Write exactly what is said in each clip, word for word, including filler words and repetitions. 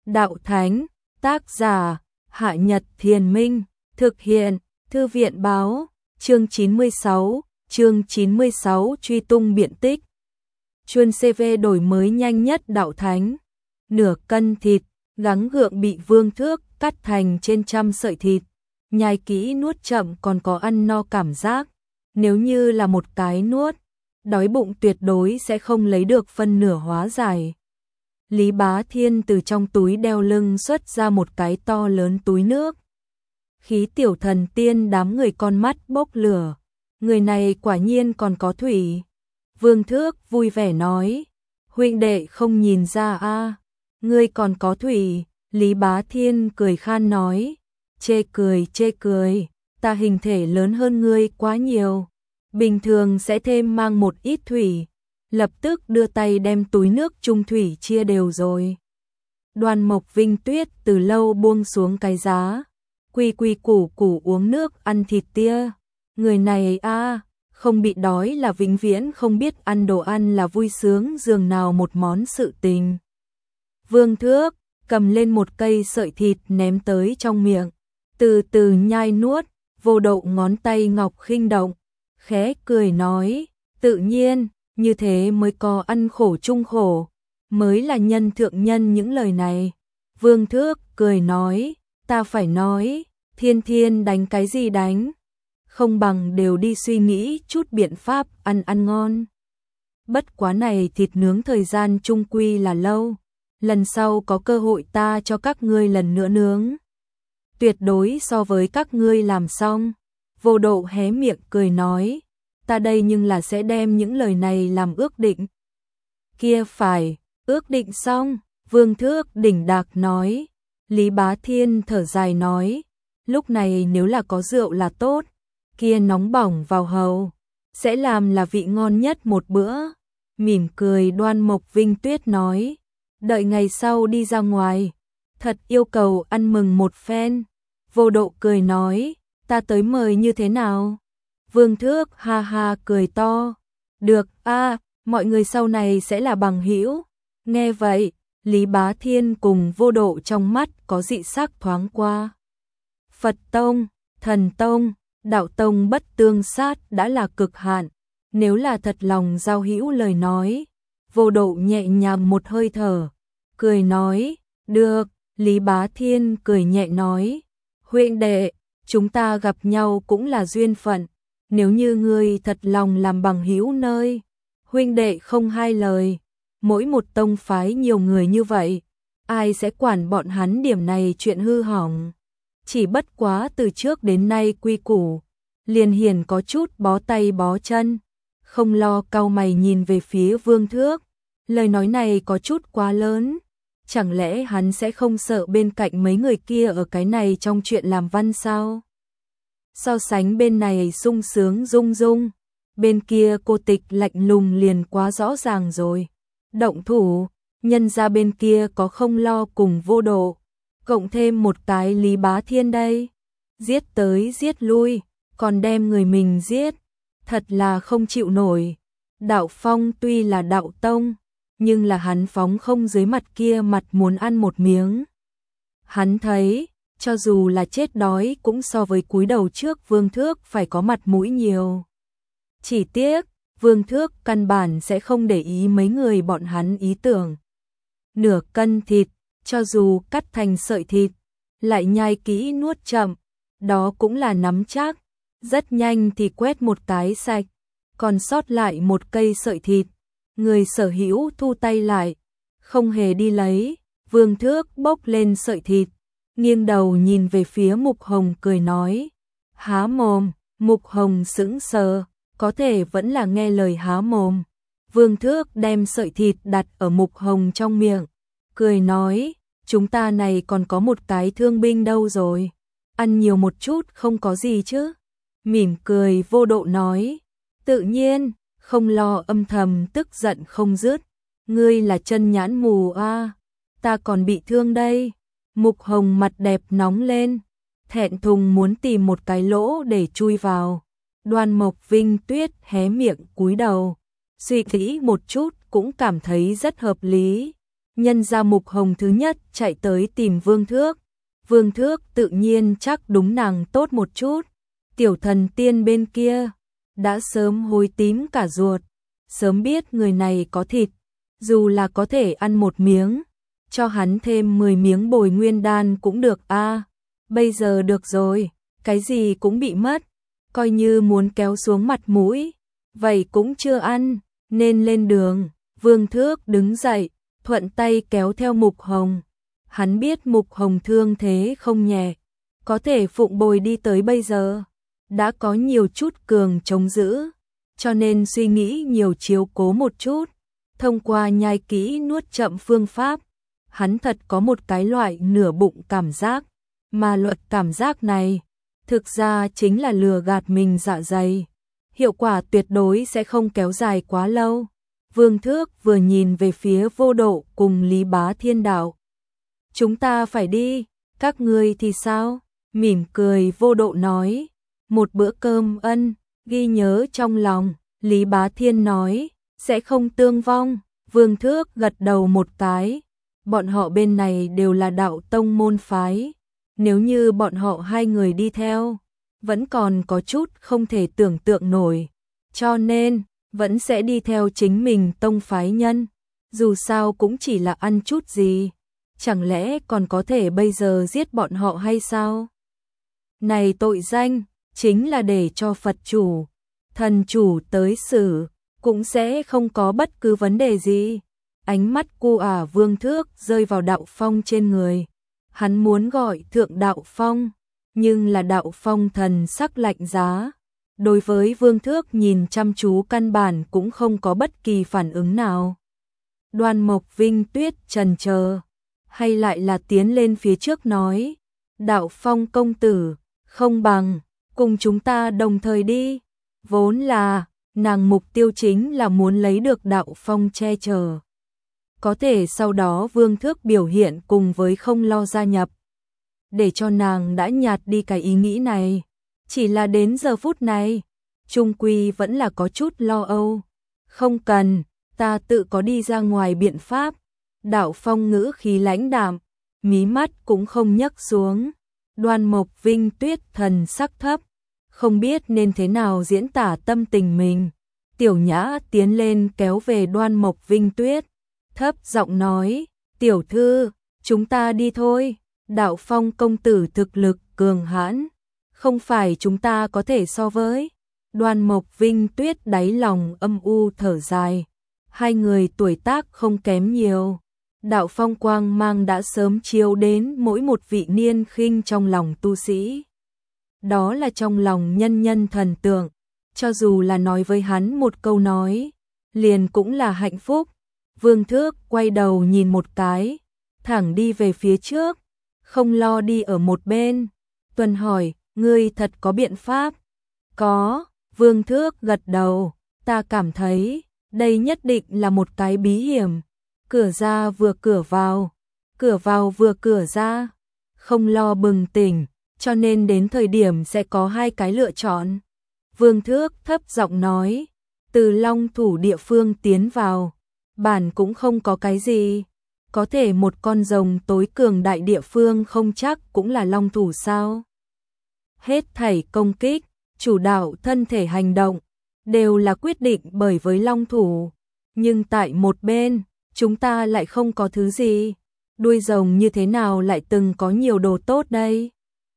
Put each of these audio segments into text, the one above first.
Đạo Thánh, tác giả, Hạ Nhật Thiền Minh, thực hiện, Thư viện Báo, chương chín mươi sáu, chương chín mươi sáu truy tung biện tích. Chuân xê vê đổi mới nhanh nhất Đạo Thánh. Nửa cân thịt, gắng gượng bị Vương Thước cắt thành trên trăm sợi thịt, nhai kỹ nuốt chậm còn có ăn no cảm giác. Nếu như là một cái nuốt, đói bụng tuyệt đối sẽ không lấy được phân nửa hóa giải. Lý Bá Thiên từ trong túi đeo lưng xuất ra một cái to lớn túi nước. Khí tiểu thần tiên đám người con mắt bốc lửa. Người này quả nhiên còn có thủy. Vương Thước vui vẻ nói, huynh đệ không nhìn ra a, à, ngươi còn có thủy. Lý Bá Thiên cười khan nói, chê cười chê cười, ta hình thể lớn hơn ngươi quá nhiều, bình thường sẽ thêm mang một ít thủy. Lập tức đưa tay đem túi nước trung thủy chia đều rồi. Đoan Mộc Vinh Tuyết từ lâu buông xuống cái giá, quy quy củ củ uống nước ăn thịt tia. Người này a, à, không bị đói là vĩnh viễn không biết ăn đồ ăn là vui sướng dường nào một món sự tình. Vương Thước cầm lên một cây sợi thịt ném tới trong miệng, từ từ nhai nuốt, Vô Độ ngón tay ngọc khinh động, khẽ cười nói, tự nhiên, như thế mới có ăn khổ chung khổ, mới là nhân thượng nhân những lời này. Vương Thước cười nói, ta phải nói, thiên thiên đánh cái gì đánh, không bằng đều đi suy nghĩ chút biện pháp ăn ăn ngon. Bất quá này thịt nướng thời gian chung quy là lâu, lần sau có cơ hội ta cho các ngươi lần nữa nướng. Tuyệt đối so với các ngươi làm xong. Vô Độ hé miệng cười nói, ta đây nhưng là sẽ đem những lời này làm ước định. Kia phải, ước định xong, Vương Thước đỉnh đạc nói. Lý Bá Thiên thở dài nói, lúc này nếu là có rượu là tốt, kia nóng bỏng vào hầu, sẽ làm là vị ngon nhất một bữa. Mỉm cười Đoan Mộc Vinh Tuyết nói, đợi ngày sau đi ra ngoài, thật yêu cầu ăn mừng một phen. Vô Độ cười nói, ta tới mời như thế nào? Vương Thước ha ha cười to, được a, à, mọi người sau này sẽ là bằng hữu. Nghe vậy, Lý Bá Thiên cùng Vô Độ trong mắt có dị sắc thoáng qua. Phật tông, Thần tông, Đạo tông bất tương sát đã là cực hạn, nếu là thật lòng giao hữu lời nói. Vô Độ nhẹ nhàng một hơi thở, cười nói, được. Lý Bá Thiên cười nhẹ nói, huynh đệ, chúng ta gặp nhau cũng là duyên phận, nếu như ngươi thật lòng làm bằng hữu nơi, huynh đệ không hai lời. Mỗi một tông phái nhiều người như vậy, ai sẽ quản bọn hắn điểm này chuyện hư hỏng. Chỉ bất quá từ trước đến nay quy củ, liền hiền có chút bó tay bó chân, không lo cau mày nhìn về phía Vương Thước. Lời nói này có chút quá lớn, chẳng lẽ hắn sẽ không sợ bên cạnh mấy người kia ở cái này trong chuyện làm văn sao? So sánh bên này sung sướng rung rung, bên kia cô tịch lạnh lùng liền quá rõ ràng rồi. Động thủ, nhân ra bên kia có không lo cùng Vô Độ, cộng thêm một cái Lý Bá Thiên đây, giết tới giết lui, còn đem người mình giết, thật là không chịu nổi. Đạo Phong tuy là đạo tông, nhưng là hắn phóng không dưới mặt kia mặt muốn ăn một miếng. Hắn thấy, cho dù là chết đói cũng so với cúi đầu trước Vương Thước phải có mặt mũi nhiều. Chỉ tiếc, Vương Thước căn bản sẽ không để ý mấy người bọn hắn ý tưởng. Nửa cân thịt, cho dù cắt thành sợi thịt, lại nhai kỹ nuốt chậm, đó cũng là nắm chắc. Rất nhanh thì quét một cái sạch, còn sót lại một cây sợi thịt. Người sở hữu thu tay lại, không hề đi lấy. Vương Thước bốc lên sợi thịt, nghiêng đầu nhìn về phía Mục Hồng cười nói, há mồm. Mục Hồng sững sờ, có thể vẫn là nghe lời há mồm. Vương Thước đem sợi thịt đặt ở Mục Hồng trong miệng, cười nói, chúng ta này còn có một cái thương binh đâu rồi, ăn nhiều một chút không có gì chứ. Mỉm cười Vô Độ nói, tự nhiên, không lo âm thầm tức giận không dứt, ngươi là chân nhãn mù a, à, ta còn bị thương đây. Mục Hồng mặt đẹp nóng lên, thẹn thùng muốn tìm một cái lỗ để chui vào. Đoan Mộc Vinh Tuyết hé miệng cúi đầu, suy nghĩ một chút cũng cảm thấy rất hợp lý. Nhân ra Mục Hồng thứ nhất chạy tới tìm Vương Thước. Vương Thước tự nhiên chắc đúng nàng tốt một chút. Tiểu thần tiên bên kia đã sớm hối tím cả ruột, sớm biết người này có thịt, dù là có thể ăn một miếng, cho hắn thêm mười miếng bồi nguyên đan cũng được a. À, bây giờ được rồi, cái gì cũng bị mất, coi như muốn kéo xuống mặt mũi, vậy cũng chưa ăn, nên lên đường. Vương Thước đứng dậy, thuận tay kéo theo Mục Hồng. Hắn biết Mục Hồng thương thế không nhẹ, có thể phụng bồi đi tới bây giờ, đã có nhiều chút cường chống giữ, cho nên suy nghĩ nhiều chiếu cố một chút. Thông qua nhai kỹ nuốt chậm phương pháp, hắn thật có một cái loại nửa bụng cảm giác, mà luật cảm giác này thực ra chính là lừa gạt mình dạ dày. Hiệu quả tuyệt đối sẽ không kéo dài quá lâu. Vương Thước vừa nhìn về phía Vô Độ cùng Lý Bá Thiên đạo. Chúng ta phải đi, các ngươi thì sao? Mỉm cười Vô Độ nói. Một bữa cơm ân, ghi nhớ trong lòng. Lý Bá Thiên nói, sẽ không tương vong. Vương Thước gật đầu một cái. Bọn họ bên này đều là đạo tông môn phái. Nếu như bọn họ hai người đi theo, vẫn còn có chút không thể tưởng tượng nổi. Cho nên, vẫn sẽ đi theo chính mình tông phái nhân. Dù sao cũng chỉ là ăn chút gì. Chẳng lẽ còn có thể bây giờ giết bọn họ hay sao? Này tội danh, chính là để cho Phật chủ, thần chủ tới xử, cũng sẽ không có bất cứ vấn đề gì. Ánh mắt cu ả Vương Thước rơi vào Đạo Phong trên người. Hắn muốn gọi thượng Đạo Phong, nhưng là Đạo Phong thần sắc lạnh giá. Đối với Vương Thước nhìn chăm chú căn bản cũng không có bất kỳ phản ứng nào. Đoan Mộc Vinh Tuyết chần chờ, hay lại là tiến lên phía trước nói, Đạo Phong công tử, không bằng, cùng chúng ta đồng thời đi. Vốn là, nàng mục tiêu chính là muốn lấy được Đạo Phong che chở. Có thể sau đó Vương Thước biểu hiện cùng với không lo gia nhập, để cho nàng đã nhạt đi cái ý nghĩ này. Chỉ là đến giờ phút này, trung quy vẫn là có chút lo âu. Không cần, ta tự có đi ra ngoài biện pháp. Đạo Phong ngữ khí lãnh đạm, mí mắt cũng không nhấc xuống. Đoan Mộc Vinh Tuyết thần sắc thấp, không biết nên thế nào diễn tả tâm tình mình. Tiểu Nhã tiến lên kéo về Đoan Mộc Vinh Tuyết, thấp giọng nói, tiểu thư, chúng ta đi thôi. Đạo Phong công tử thực lực cường hãn, không phải chúng ta có thể so với. Đoan Mộc Vinh Tuyết đáy lòng âm u thở dài. Hai người tuổi tác không kém nhiều. Đạo Phong quang mang đã sớm chiếu đến mỗi một vị niên khinh trong lòng tu sĩ. Đó là trong lòng nhân nhân thần tượng. Cho dù là nói với hắn một câu nói, liền cũng là hạnh phúc. Vương Thước quay đầu nhìn một cái, thẳng đi về phía trước, không lo đi ở một bên. Tuần hỏi, ngươi thật có biện pháp? Có, Vương Thước gật đầu, ta cảm thấy, đây nhất định là một cái bí hiểm. Cửa ra vừa cửa vào, cửa vào vừa cửa ra, không lo bừng tỉnh, cho nên đến thời điểm sẽ có hai cái lựa chọn. Vương Thước thấp giọng nói, từ long thủ địa phương tiến vào, bản cũng không có cái gì. Có thể một con rồng tối cường đại địa phương không chắc cũng là long thủ sao? Hết thảy công kích, chủ đạo thân thể hành động, đều là quyết định bởi với long thủ. Nhưng tại một bên, chúng ta lại không có thứ gì. Đuôi rồng như thế nào lại từng có nhiều đồ tốt đây?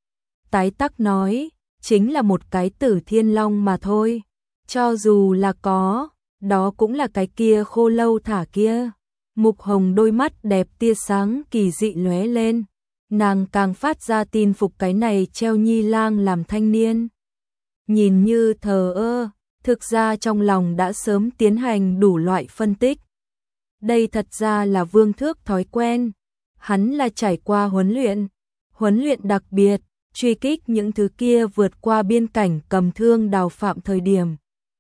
Tái Tắc nói, chính là một cái Tử Thiên Long mà thôi. Cho dù là có, đó cũng là cái kia khô lâu thả kia. Mục Hồng đôi mắt đẹp tia sáng kỳ dị lóe lên. Nàng càng phát ra tin phục cái này treo nhi lang làm thanh niên. Nhìn như thờ ơ, thực ra trong lòng đã sớm tiến hành đủ loại phân tích. Đây thật ra là Vương Thước thói quen. Hắn là trải qua huấn luyện, huấn luyện đặc biệt, truy kích những thứ kia vượt qua biên cảnh cầm thương đào phạm thời điểm.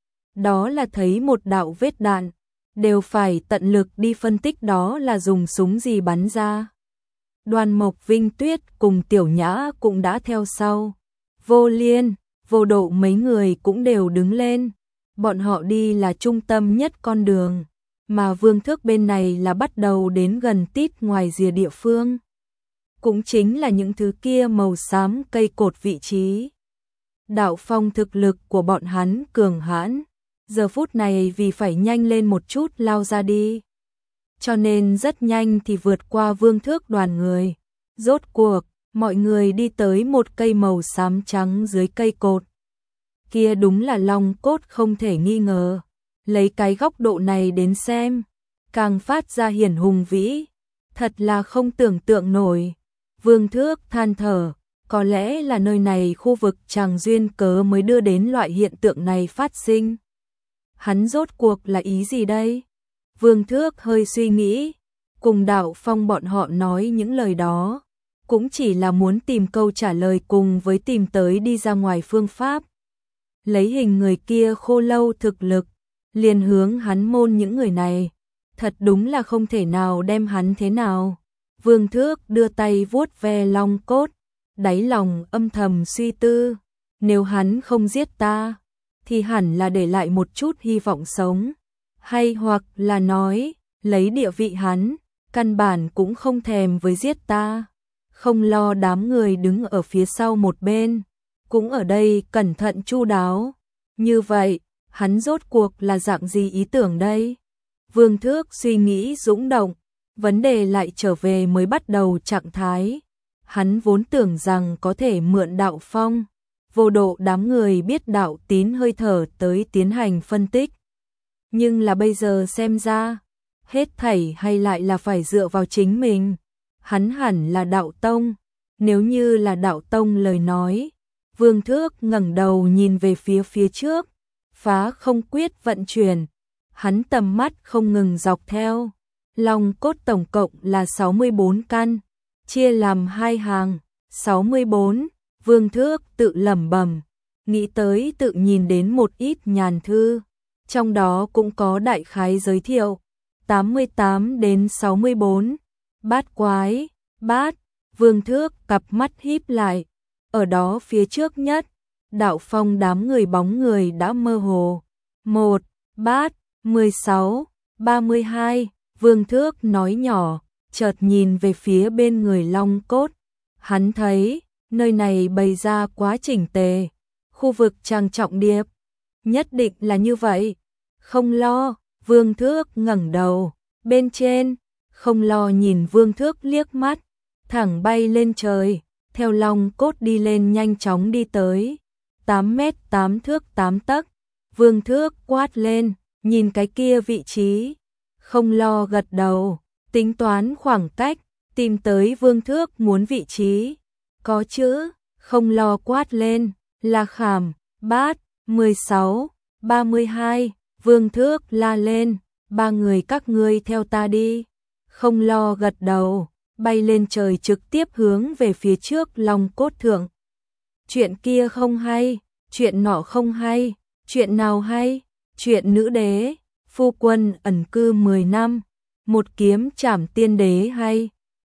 Đó là thấy một đạo vết đạn, đều phải tận lực đi phân tích đó là dùng súng gì bắn ra. Đoan Mộc Vinh Tuyết cùng Tiểu Nhã cũng đã theo sau. Vô Liên, Vô Độ mấy người cũng đều đứng lên. Bọn họ đi là trung tâm nhất con đường. mà Vương Thước bên này là bắt đầu đến gần tít ngoài rìa địa phương. Cũng chính là những thứ kia màu xám cây cột vị trí. Đạo phong thực lực của bọn hắn cường hãn, giờ phút này vì phải nhanh lên một chút lao ra đi. Cho nên rất nhanh thì vượt qua Vương Thước đoàn người. Rốt cuộc, mọi người đi tới một cây màu xám trắng dưới cây cột. Kia đúng là long cốt không thể nghi ngờ. Lấy cái góc độ này đến xem, càng phát ra hiển hùng vĩ. Thật là không tưởng tượng nổi. Vương Thước than thở, có lẽ là nơi này khu vực chẳng duyên cớ mới đưa đến loại hiện tượng này phát sinh. Hắn rốt cuộc là ý gì đây? Vương Thước hơi suy nghĩ, cùng Đạo Phong bọn họ nói những lời đó, cũng chỉ là muốn tìm câu trả lời cùng với tìm tới đi ra ngoài phương pháp. Lấy hình người kia khô lâu thực lực, liền hướng hắn môn những người này, thật đúng là không thể nào đem hắn thế nào. Vương Thước đưa tay vuốt ve long cốt, đáy lòng âm thầm suy tư, nếu hắn không giết ta, thì hẳn là để lại một chút hy vọng sống, hay hoặc là nói, lấy địa vị hắn, căn bản cũng không thèm với giết ta, không lo đám người đứng ở phía sau một bên, cũng ở đây cẩn thận chu đáo. Như vậy, hắn rốt cuộc là dạng gì ý tưởng đây? Vương Thước suy nghĩ dũng động, vấn đề lại trở về mới bắt đầu trạng thái. Hắn vốn tưởng rằng có thể mượn đạo phong, vô độ đám người biết đạo tín hơi thở tới tiến hành phân tích. Nhưng là bây giờ xem ra, hết thảy hay lại là phải dựa vào chính mình. Hắn hẳn là đạo tông, nếu như là đạo tông lời nói. Vương Thước ngẩng đầu nhìn về phía phía trước, phá không quyết vận chuyển. Hắn tầm mắt không ngừng dọc theo. Long cốt tổng cộng là sáu mươi bốn căn, chia làm hai hàng, sáu mươi bốn. Vương Thước tự lẩm bẩm, nghĩ tới tự nhìn đến một ít nhàn thư, trong đó cũng có đại khái giới thiệu, tám mươi tám đến sáu mươi bốn. Bát quái, bát, Vương Thước cặp mắt híp lại, ở đó phía trước nhất, Đạo Phong đám người bóng người đã mơ hồ. Một, bát, mười sáu, ba mươi hai, Vương Thước nói nhỏ, chợt nhìn về phía bên người long cốt. Hắn thấy, nơi này bày ra quá chỉnh tề, khu vực trang trọng điệp. Nhất định là như vậy. Không lo, Vương Thước ngẩng đầu, bên trên, không lo nhìn Vương Thước liếc mắt, thẳng bay lên trời, theo long cốt đi lên nhanh chóng đi tới. tám mét tám thước tám tấc, Vương Thước quát lên, nhìn cái kia vị trí, không lo gật đầu, tính toán khoảng cách, tìm tới Vương Thước muốn vị trí. Có chữ, không lo quát lên, là khảm, bát, mười sáu, ba mươi hai, Vương Thước la lên, ba người các ngươi theo ta đi. Không lo gật đầu, bay lên trời trực tiếp hướng về phía trước long cốt thượng. Chuyện kia không hay, chuyện nọ không hay, chuyện nào hay, chuyện nữ đế, phu quân ẩn cư mười năm, một kiếm trảm tiên đế hay,